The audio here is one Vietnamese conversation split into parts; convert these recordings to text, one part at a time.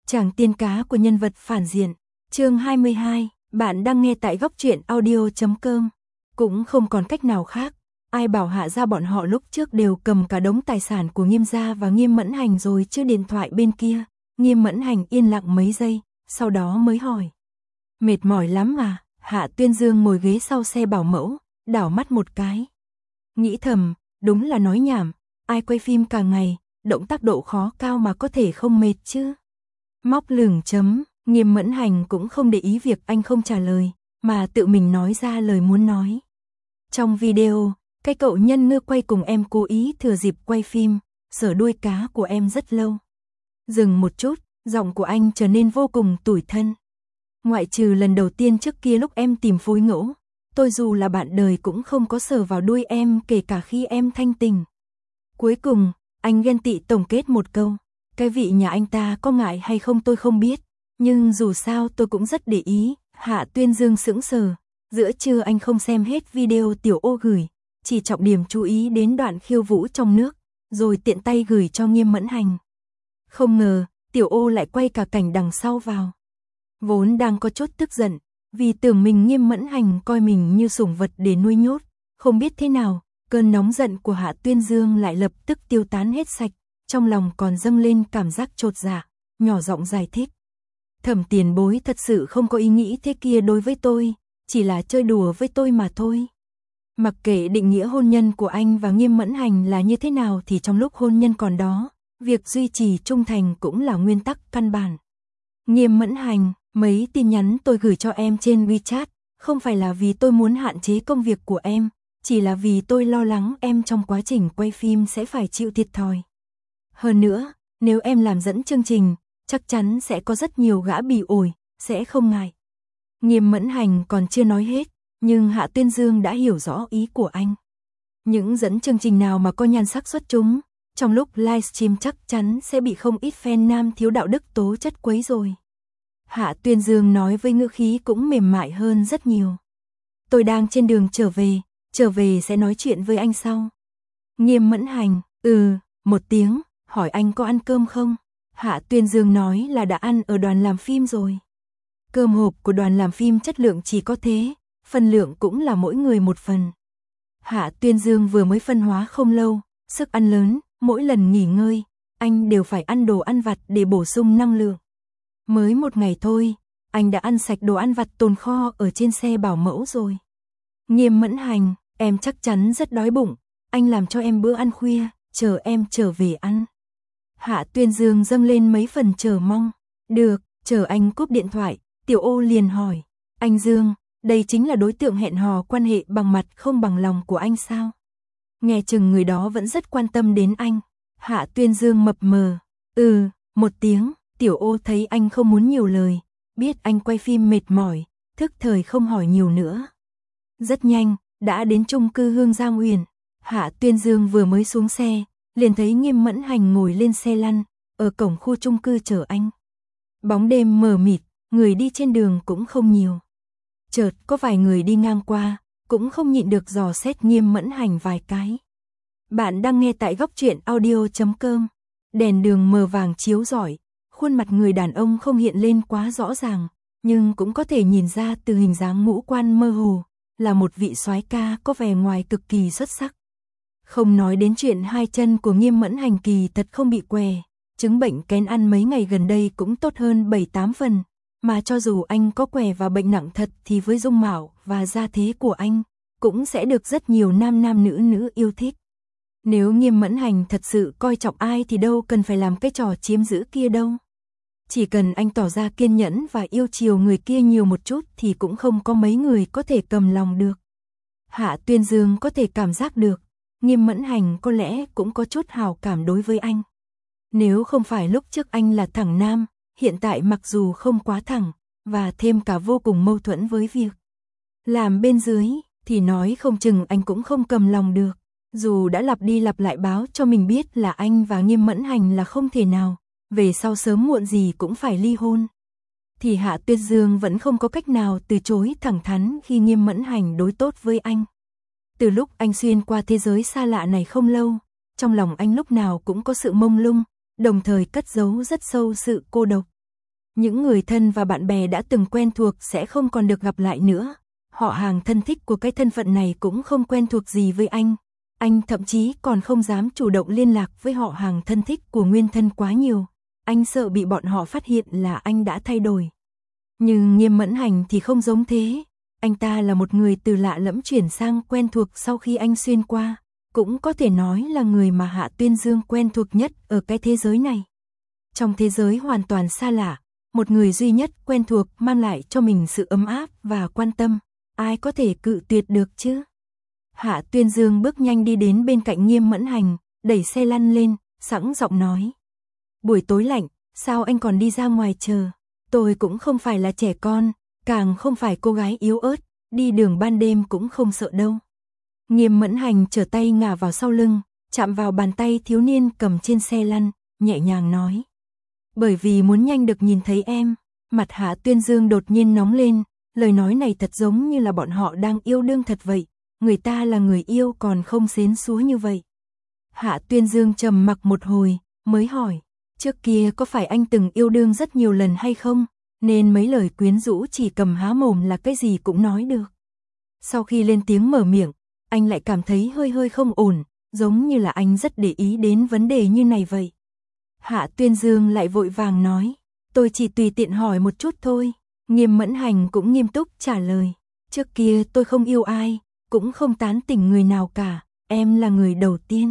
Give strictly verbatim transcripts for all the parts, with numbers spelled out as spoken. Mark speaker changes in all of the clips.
Speaker 1: Chàng tiên cá của nhân vật phản diện. Chương hai mươi hai, bạn đang nghe tại góc truyện audio chấm com. Cũng không còn cách nào khác, ai bảo Hạ gia bọn họ lúc trước đều cầm cả đống tài sản của Nghiêm gia và Nghiêm Mẫn Hành rồi chứ. Điện thoại bên kia, Nghiêm Mẫn Hành yên lặng mấy giây, sau đó mới hỏi. Mệt mỏi lắm à? Hạ Tuyên Dương ngồi ghế sau xe bảo mẫu, đảo mắt một cái. Nghĩ thầm, đúng là nói nhảm, ai quay phim cả ngày, động tác độ khó cao mà có thể không mệt chứ. Móc lửng chấm, Nghiêm Mẫn Hành cũng không để ý việc anh không trả lời, mà tự mình nói ra lời muốn nói. Trong video, cái cậu nhân ngư quay cùng em cố ý thừa dịp quay phim, sờ đuôi cá của em rất lâu. Dừng một chút, giọng của anh trở nên vô cùng tủi thân. Ngoại trừ lần đầu tiên trước kia lúc em tìm phối ngẫu, tôi dù là bạn đời cũng không có sờ vào đuôi em kể cả khi em thanh tình. Cuối cùng, anh ghen tị tổng kết một câu. Cái vị nhà anh ta có ngại hay không tôi không biết, nhưng dù sao tôi cũng rất để ý. Hạ Tuyên Dương sững sờ, giữa trưa anh không xem hết video Tiểu Ô gửi, chỉ trọng điểm chú ý đến đoạn khiêu vũ trong nước, rồi tiện tay gửi cho Nghiêm Mẫn Hành. Không ngờ, Tiểu Ô lại quay cả cảnh đằng sau vào. Vốn đang có chút tức giận, vì tưởng mình Nghiêm Mẫn Hành coi mình như sủng vật để nuôi nhốt, không biết thế nào, cơn nóng giận của Hạ Tuyên Dương lại lập tức tiêu tán hết sạch. Trong lòng còn dâng lên cảm giác chột dạ, nhỏ giọng giải thích. Thẩm tiền bối thật sự không có ý nghĩ thế kia đối với tôi, chỉ là chơi đùa với tôi mà thôi. Mặc kệ định nghĩa hôn nhân của anh và Nghiêm Mẫn Hành là như thế nào thì trong lúc hôn nhân còn đó, việc duy trì trung thành cũng là nguyên tắc căn bản. Nghiêm Mẫn Hành, mấy tin nhắn tôi gửi cho em trên WeChat, không phải là vì tôi muốn hạn chế công việc của em, chỉ là vì tôi lo lắng em trong quá trình quay phim sẽ phải chịu thiệt thòi. Hơn nữa, nếu em làm dẫn chương trình, chắc chắn sẽ có rất nhiều gã bỉ ổi, sẽ không ngại. Nghiêm Mẫn Hành còn chưa nói hết, nhưng Hạ Tuyên Dương đã hiểu rõ ý của anh. Những dẫn chương trình nào mà có nhan sắc xuất chúng, trong lúc livestream chắc chắn sẽ bị không ít fan nam thiếu đạo đức tố chất quấy rồi. Hạ Tuyên Dương nói với ngữ khí cũng mềm mại hơn rất nhiều. Tôi đang trên đường trở về, trở về sẽ nói chuyện với anh sau. Nghiêm Mẫn Hành, ừ, một tiếng. Hỏi anh có ăn cơm không? Hạ Tuyên Dương nói là đã ăn ở đoàn làm phim rồi. Cơm hộp của đoàn làm phim chất lượng chỉ có thế, phần lượng cũng là mỗi người một phần. Hạ Tuyên Dương vừa mới phân hóa không lâu, sức ăn lớn, mỗi lần nghỉ ngơi, anh đều phải ăn đồ ăn vặt để bổ sung năng lượng. Mới một ngày thôi, anh đã ăn sạch đồ ăn vặt tồn kho ở trên xe bảo mẫu rồi. Nghiêm Mẫn Hành, em chắc chắn rất đói bụng, anh làm cho em bữa ăn khuya, chờ em trở về ăn. Hạ Tuyên Dương dâng lên mấy phần chờ mong. Được, chờ anh cúp điện thoại, Tiểu Ô liền hỏi. Anh Dương, đây chính là đối tượng hẹn hò quan hệ bằng mặt không bằng lòng của anh sao? Nghe chừng người đó vẫn rất quan tâm đến anh. Hạ Tuyên Dương mập mờ. Ừ, một tiếng, Tiểu Ô thấy anh không muốn nhiều lời, biết anh quay phim mệt mỏi, thức thời không hỏi nhiều nữa. Rất nhanh, đã đến chung cư Hương Giang Uyển. Hạ Tuyên Dương vừa mới xuống xe, liền thấy Nghiêm Mẫn Hành ngồi lên xe lăn, ở cổng khu chung cư chờ anh. Bóng đêm mờ mịt, người đi trên đường cũng không nhiều. Chợt có vài người đi ngang qua, cũng không nhịn được dò xét Nghiêm Mẫn Hành vài cái. Bạn đang nghe tại góc truyện audio chấm com. Đèn đường mờ vàng chiếu rọi, khuôn mặt người đàn ông không hiện lên quá rõ ràng, nhưng cũng có thể nhìn ra từ hình dáng ngũ quan mơ hồ, là một vị soái ca có vẻ ngoài cực kỳ xuất sắc. Không nói đến chuyện hai chân của Nghiêm Mẫn Hành kỳ thật không bị què, chứng bệnh kén ăn mấy ngày gần đây cũng tốt hơn bảy tám phần, mà cho dù anh có què và bệnh nặng thật thì với dung mạo và gia thế của anh, cũng sẽ được rất nhiều nam nam nữ nữ yêu thích. Nếu Nghiêm Mẫn Hành thật sự coi trọng ai thì đâu cần phải làm cái trò chiếm giữ kia đâu. Chỉ cần anh tỏ ra kiên nhẫn và yêu chiều người kia nhiều một chút thì cũng không có mấy người có thể cầm lòng được. Hạ Tuyên Dương có thể cảm giác được, Nghiêm Mẫn Hành có lẽ cũng có chút hào cảm đối với anh. Nếu không phải lúc trước anh là thẳng nam, hiện tại mặc dù không quá thẳng, và thêm cả vô cùng mâu thuẫn với việc làm bên dưới, thì nói không chừng anh cũng không cầm lòng được. Dù đã lặp đi lặp lại báo cho mình biết là anh và Nghiêm Mẫn Hành là không thể nào, về sau sớm muộn gì cũng phải ly hôn, thì Hạ Tuyết Dương vẫn không có cách nào từ chối thẳng thắn khi Nghiêm Mẫn Hành đối tốt với anh. Từ lúc anh xuyên qua thế giới xa lạ này không lâu, trong lòng anh lúc nào cũng có sự mông lung, đồng thời cất giấu rất sâu sự cô độc. Những người thân và bạn bè đã từng quen thuộc sẽ không còn được gặp lại nữa. Họ hàng thân thích của cái thân phận này cũng không quen thuộc gì với anh. Anh thậm chí còn không dám chủ động liên lạc với họ hàng thân thích của nguyên thân quá nhiều. Anh sợ bị bọn họ phát hiện là anh đã thay đổi. Nhưng Nghiêm Mẫn Hành thì không giống thế. Anh ta là một người từ lạ lẫm chuyển sang quen thuộc sau khi anh xuyên qua. Cũng có thể nói là người mà Hạ Tuyên Dương quen thuộc nhất ở cái thế giới này. Trong thế giới hoàn toàn xa lạ, một người duy nhất quen thuộc mang lại cho mình sự ấm áp và quan tâm. Ai có thể cự tuyệt được chứ? Hạ Tuyên Dương bước nhanh đi đến bên cạnh Nghiêm Mẫn Hành, đẩy xe lăn lên, sẵn giọng nói. Buổi tối lạnh, sao anh còn đi ra ngoài chờ? Tôi cũng không phải là trẻ con, càng không phải cô gái yếu ớt, đi đường ban đêm cũng không sợ đâu. Nghiêm Mẫn Hành trở tay ngả vào sau lưng, chạm vào bàn tay thiếu niên cầm trên xe lăn, nhẹ nhàng nói. Bởi vì muốn nhanh được nhìn thấy em. Mặt Hạ Tuyên Dương đột nhiên nóng lên, lời nói này thật giống như là bọn họ đang yêu đương thật vậy. Người ta là người yêu còn không xến xúa như vậy. Hạ Tuyên Dương trầm mặc một hồi, mới hỏi. Trước kia có phải anh từng yêu đương rất nhiều lần hay không? Nên mấy lời quyến rũ chỉ cầm há mồm là cái gì cũng nói được. Sau khi lên tiếng mở miệng, anh lại cảm thấy hơi hơi không ổn, giống như là anh rất để ý đến vấn đề như này vậy. Hạ Tuyên Dương lại vội vàng nói, tôi chỉ tùy tiện hỏi một chút thôi. Nghiêm Mẫn Hành cũng nghiêm túc trả lời, trước kia tôi không yêu ai, cũng không tán tỉnh người nào cả, em là người đầu tiên.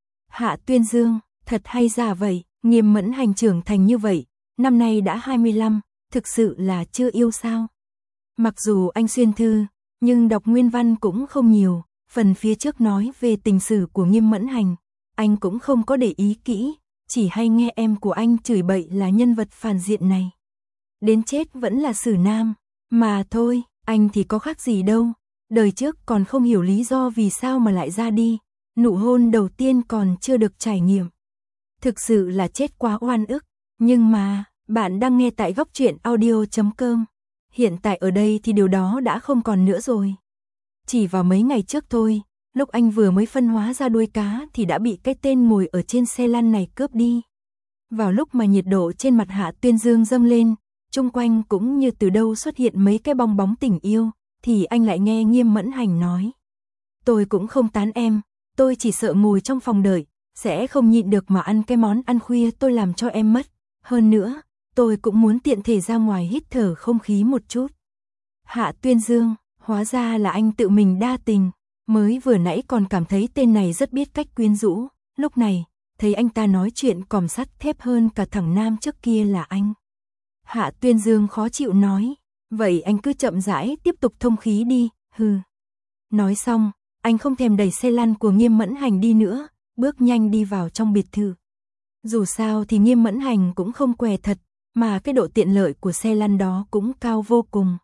Speaker 1: Hạ Tuyên Dương, thật hay giả vậy, Nghiêm Mẫn Hành trưởng thành như vậy, năm nay đã hai mươi lăm, thực sự là chưa yêu sao? Mặc dù anh xuyên thư, nhưng đọc nguyên văn cũng không nhiều, phần phía trước nói về tình sử của Nghiêm Mẫn Hành, anh cũng không có để ý kỹ, chỉ hay nghe em của anh chửi bậy là nhân vật phản diện này. Đến chết vẫn là xử nam, mà thôi, anh thì có khác gì đâu, đời trước còn không hiểu lý do vì sao mà lại ra đi, nụ hôn đầu tiên còn chưa được trải nghiệm. Thực sự là chết quá oan ức, nhưng mà, bạn đang nghe tại góc truyện audio chấm com. Hiện tại ở đây thì điều đó đã không còn nữa rồi. Chỉ vào mấy ngày trước thôi, lúc anh vừa mới phân hóa ra đuôi cá thì đã bị cái tên ngồi ở trên xe lăn này cướp đi. Vào lúc mà nhiệt độ trên mặt Hạ Tuyên Dương dâng lên, chung quanh cũng như từ đâu xuất hiện mấy cái bong bóng tình yêu, thì anh lại nghe Nghiêm Mẫn Hành nói. Tôi cũng không tán em, tôi chỉ sợ ngồi trong phòng đợi, sẽ không nhịn được mà ăn cái món ăn khuya tôi làm cho em mất. Hơn nữa, tôi cũng muốn tiện thể ra ngoài hít thở không khí một chút. Hạ Tuyên Dương, hóa ra là anh tự mình đa tình, mới vừa nãy còn cảm thấy tên này rất biết cách quyến rũ, lúc này, thấy anh ta nói chuyện còm sắt thép hơn cả thằng nam trước kia là anh. Hạ Tuyên Dương khó chịu nói, vậy anh cứ chậm rãi tiếp tục thông khí đi, hừ. Nói xong, anh không thèm đẩy xe lăn của Nghiêm Mẫn Hành đi nữa, bước nhanh đi vào trong biệt thự. Dù sao thì Nghiêm Mẫn Hành cũng không què thật, mà cái độ tiện lợi của xe lăn đó cũng cao vô cùng.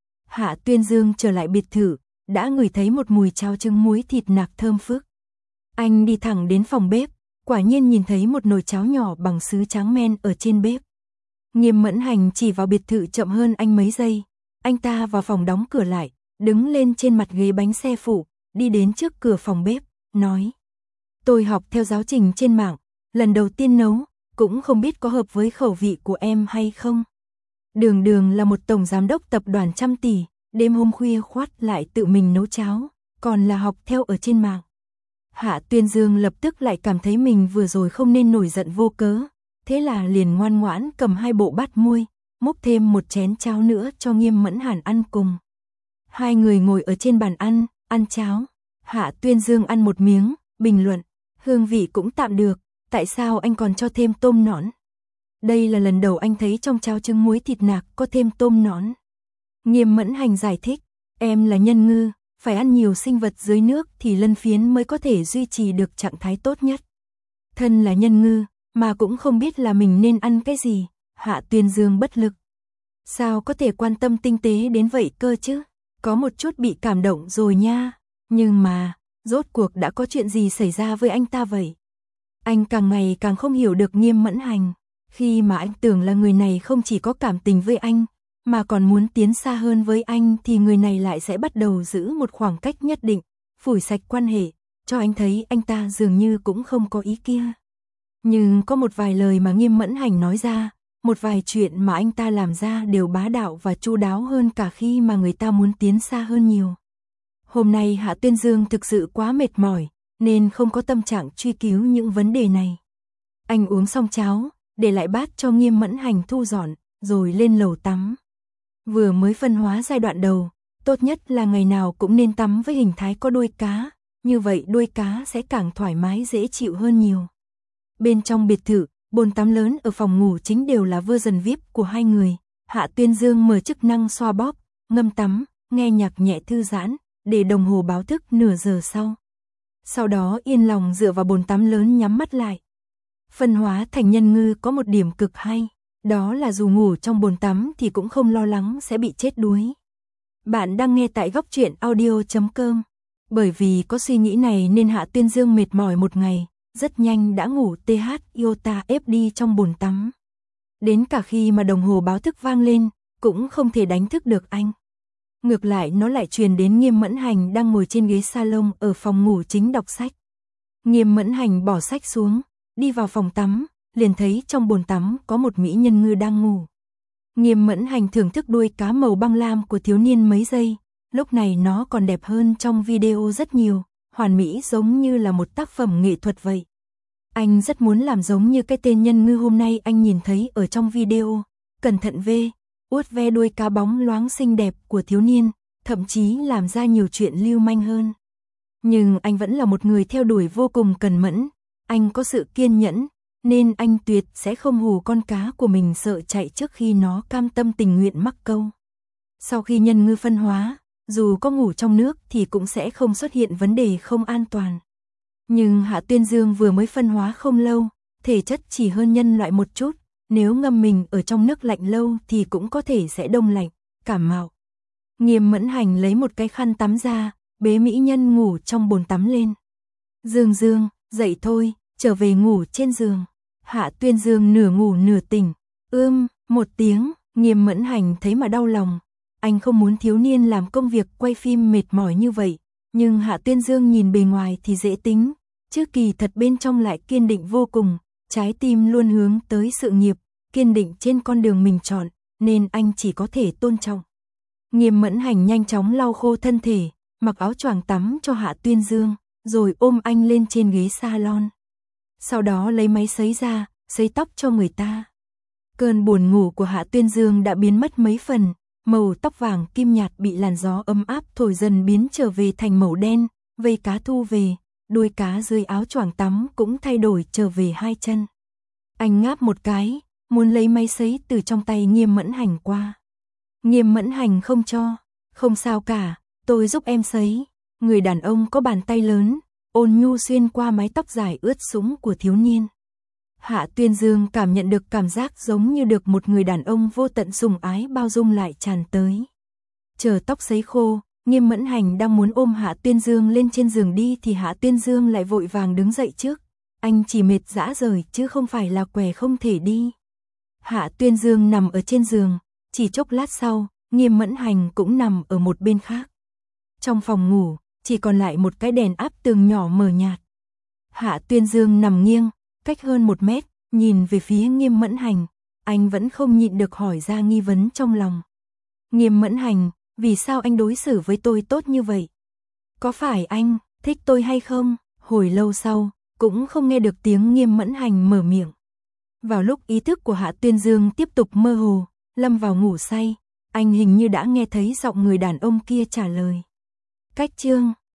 Speaker 1: Hạ Tuyên Dương trở lại biệt thự, đã ngửi thấy một mùi cháo trứng muối thịt nạc thơm phức. Anh đi thẳng đến phòng bếp, quả nhiên nhìn thấy một nồi cháo nhỏ bằng sứ trắng men ở trên bếp. Nghiêm Mẫn Hành chỉ vào biệt thự chậm hơn anh mấy giây, anh ta vào phòng đóng cửa lại, đứng lên trên mặt ghế bánh xe phụ, đi đến trước cửa phòng bếp, nói. Tôi học theo giáo trình trên mạng, lần đầu tiên nấu, cũng không biết có hợp với khẩu vị của em hay không. Đường Đường là một tổng giám đốc tập đoàn trăm tỷ, đêm hôm khuya khoắt lại tự mình nấu cháo, còn là học theo ở trên mạng. Hạ Tuyên Dương lập tức lại cảm thấy mình vừa rồi không nên nổi giận vô cớ, thế là liền ngoan ngoãn cầm hai bộ bát muôi, múc thêm một chén cháo nữa cho Nghiêm Mẫn Hành ăn cùng. Hai người ngồi ở trên bàn ăn, ăn cháo. Hạ Tuyên Dương ăn một miếng, bình luận, hương vị cũng tạm được, tại sao anh còn cho thêm tôm nõn? Đây là lần đầu anh thấy trong cháo trứng muối thịt nạc có thêm tôm nõn. Nghiêm Mẫn Hành giải thích, em là nhân ngư, phải ăn nhiều sinh vật dưới nước thì lân phiến mới có thể duy trì được trạng thái tốt nhất. Thân là nhân ngư, mà cũng không biết là mình nên ăn cái gì, Hạ Tuyên Dương bất lực. Sao có thể quan tâm tinh tế đến vậy cơ chứ? Có một chút bị cảm động rồi nha. Nhưng mà, rốt cuộc đã có chuyện gì xảy ra với anh ta vậy? Anh càng ngày càng không hiểu được Nghiêm Mẫn Hành. Khi mà anh tưởng là người này không chỉ có cảm tình với anh, mà còn muốn tiến xa hơn với anh thì người này lại sẽ bắt đầu giữ một khoảng cách nhất định, phủi sạch quan hệ, cho anh thấy anh ta dường như cũng không có ý kia. Nhưng có một vài lời mà Nghiêm Mẫn Hành nói ra, một vài chuyện mà anh ta làm ra đều bá đạo và chu đáo hơn cả khi mà người ta muốn tiến xa hơn nhiều. Hôm nay Hạ Tuyên Dương thực sự quá mệt mỏi, nên không có tâm trạng truy cứu những vấn đề này. Anh uống xong cháo, để lại bát cho Nghiêm Mẫn Hành thu dọn, rồi lên lầu tắm. Vừa mới phân hóa giai đoạn đầu, tốt nhất là ngày nào cũng nên tắm với hình thái có đuôi cá, như vậy đuôi cá sẽ càng thoải mái dễ chịu hơn nhiều. Bên trong biệt thự, bồn tắm lớn ở phòng ngủ chính đều là version vi ai pi của hai người. Hạ Tuyên Dương mở chức năng xoa bóp, ngâm tắm, nghe nhạc nhẹ thư giãn, để đồng hồ báo thức nửa giờ sau. Sau đó yên lòng dựa vào bồn tắm lớn nhắm mắt lại. Phân hóa thành nhân ngư có một điểm cực hay, đó là dù ngủ trong bồn tắm thì cũng không lo lắng sẽ bị chết đuối. Bạn đang nghe tại góc truyện audio chấm com. Bởi vì có suy nghĩ này nên Hạ Tuyên Dương mệt mỏi một ngày, rất nhanh đã ngủ tê hát iota ép đi trong bồn tắm. Đến cả khi mà đồng hồ báo thức vang lên, cũng không thể đánh thức được anh. Ngược lại nó lại truyền đến Nghiêm Mẫn Hành đang ngồi trên ghế salon ở phòng ngủ chính đọc sách. Nghiêm Mẫn Hành bỏ sách xuống, đi vào phòng tắm, liền thấy trong bồn tắm có một mỹ nhân ngư đang ngủ. Nghiêm Mẫn Hành thưởng thức đuôi cá màu băng lam của thiếu niên mấy giây, lúc này nó còn đẹp hơn trong video rất nhiều, hoàn mỹ giống như là một tác phẩm nghệ thuật vậy. Anh rất muốn làm giống như cái tên nhân ngư hôm nay anh nhìn thấy ở trong video, cẩn thận vê, uốt ve đuôi cá bóng loáng xinh đẹp của thiếu niên, thậm chí làm ra nhiều chuyện lưu manh hơn. Nhưng anh vẫn là một người theo đuổi vô cùng cần mẫn, anh có sự kiên nhẫn, nên anh tuyệt sẽ không hù con cá của mình sợ chạy trước khi nó cam tâm tình nguyện mắc câu. Sau khi nhân ngư phân hóa, dù có ngủ trong nước thì cũng sẽ không xuất hiện vấn đề không an toàn. Nhưng Hạ Tuyên Dương vừa mới phân hóa không lâu, thể chất chỉ hơn nhân loại một chút, nếu ngâm mình ở trong nước lạnh lâu thì cũng có thể sẽ đông lạnh, cảm mạo. Nghiêm Mẫn Hành lấy một cái khăn tắm ra, bế mỹ nhân ngủ trong bồn tắm lên. Dương Dương, dậy thôi, trở về ngủ trên giường. Hạ Tuyên Dương nửa ngủ nửa tỉnh, ưm, một tiếng, Nghiêm Mẫn Hành thấy mà đau lòng. Anh không muốn thiếu niên làm công việc quay phim mệt mỏi như vậy, nhưng Hạ Tuyên Dương nhìn bề ngoài thì dễ tính, chứ kỳ thật bên trong lại kiên định vô cùng, trái tim luôn hướng tới sự nghiệp, kiên định trên con đường mình chọn, nên anh chỉ có thể tôn trọng. Nghiêm Mẫn Hành nhanh chóng lau khô thân thể, mặc áo choàng tắm cho Hạ Tuyên Dương, rồi ôm anh lên trên ghế salon. Sau đó lấy máy sấy ra, sấy tóc cho người ta. Cơn buồn ngủ của Hạ Tuyên Dương đã biến mất mấy phần, màu tóc vàng kim nhạt bị làn gió ấm áp thổi dần biến trở về thành màu đen, vây cá thu về, đuôi cá dưới áo choàng tắm cũng thay đổi trở về hai chân. Anh ngáp một cái, muốn lấy máy sấy từ trong tay Nghiêm Mẫn Hành qua. Nghiêm Mẫn Hành không cho, không sao cả, tôi giúp em sấy. Người đàn ông có bàn tay lớn, ôn nhu xuyên qua mái tóc dài ướt sũng của thiếu niên. Hạ Tuyên Dương cảm nhận được cảm giác giống như được một người đàn ông vô tận sủng ái bao dung lại tràn tới. Chờ tóc sấy khô, Nghiêm Mẫn Hành đang muốn ôm Hạ Tuyên Dương lên trên giường đi thì Hạ Tuyên Dương lại vội vàng đứng dậy trước. Anh chỉ mệt rã rời chứ không phải là què không thể đi. Hạ Tuyên Dương nằm ở trên giường, chỉ chốc lát sau, Nghiêm Mẫn Hành cũng nằm ở một bên khác. Trong phòng ngủ, chỉ còn lại một cái đèn áp tường nhỏ mờ nhạt. Hạ Tuyên Dương nằm nghiêng, cách hơn một mét, nhìn về phía Nghiêm Mẫn Hành, anh vẫn không nhịn được hỏi ra nghi vấn trong lòng. Nghiêm Mẫn Hành, vì sao anh đối xử với tôi tốt như vậy? Có phải anh thích tôi hay không? Hồi lâu sau, cũng không nghe được tiếng Nghiêm Mẫn Hành mở miệng. Vào lúc ý thức của Hạ Tuyên Dương tiếp tục mơ hồ, lâm vào ngủ say, anh hình như đã nghe thấy giọng người đàn ông kia trả lời. Cách chương